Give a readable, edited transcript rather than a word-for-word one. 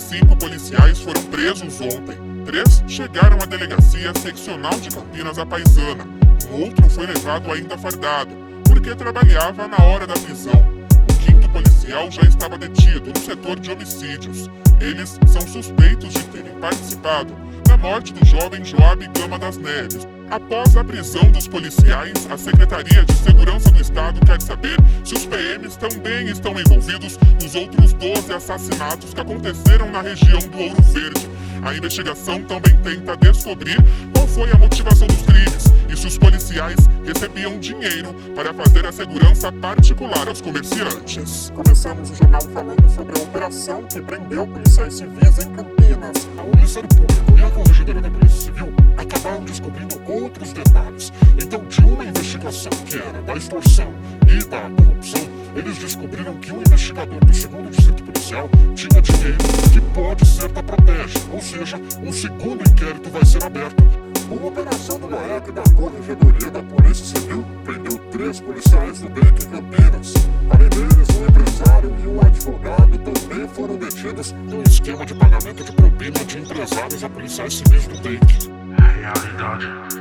5 policiais foram presos ontem. 3 chegaram à delegacia seccional de Campinas, a Paisana. Um outro foi levado ainda fardado, porque trabalhava na hora da prisão. O 5º policial já estava detido no setor de homicídios. Eles são suspeitos de terem participado da morte do jovem Joab Gama das Neves. Após a prisão dos policiais, a Secretaria de Segurança do Estado quer saber se os PMs também estão envolvidos nos outros 12 assassinatos que aconteceram na região do Ouro Verde. A investigação também tenta descobrir qual foi a motivação dos crimes e se os policiais recebiam dinheiro para fazer a segurança particular aos comerciantes. Começamos o jornal falando sobre a operação que prendeu policiais civis em Campinas. A Ministério Público e a Corregedora da Polícia Civil acabaram descobrindo outros detalhes. Então, de uma investigação que era da extorsão e da corrupção, eles descobriram que um investigador do 2º Distrito Policial tinha dinheiro que pode ser da Protege, ou seja, um segundo inquérito vai ser aberto. Uma operação do MAEC da Corregedoria da Polícia Civil prendeu 3 policiais do DEIC em Campinas. Além deles, o empresário e o advogado também foram detidos no esquema de pagamento de propina de empresários a policiais civis do DEIC. É realidade.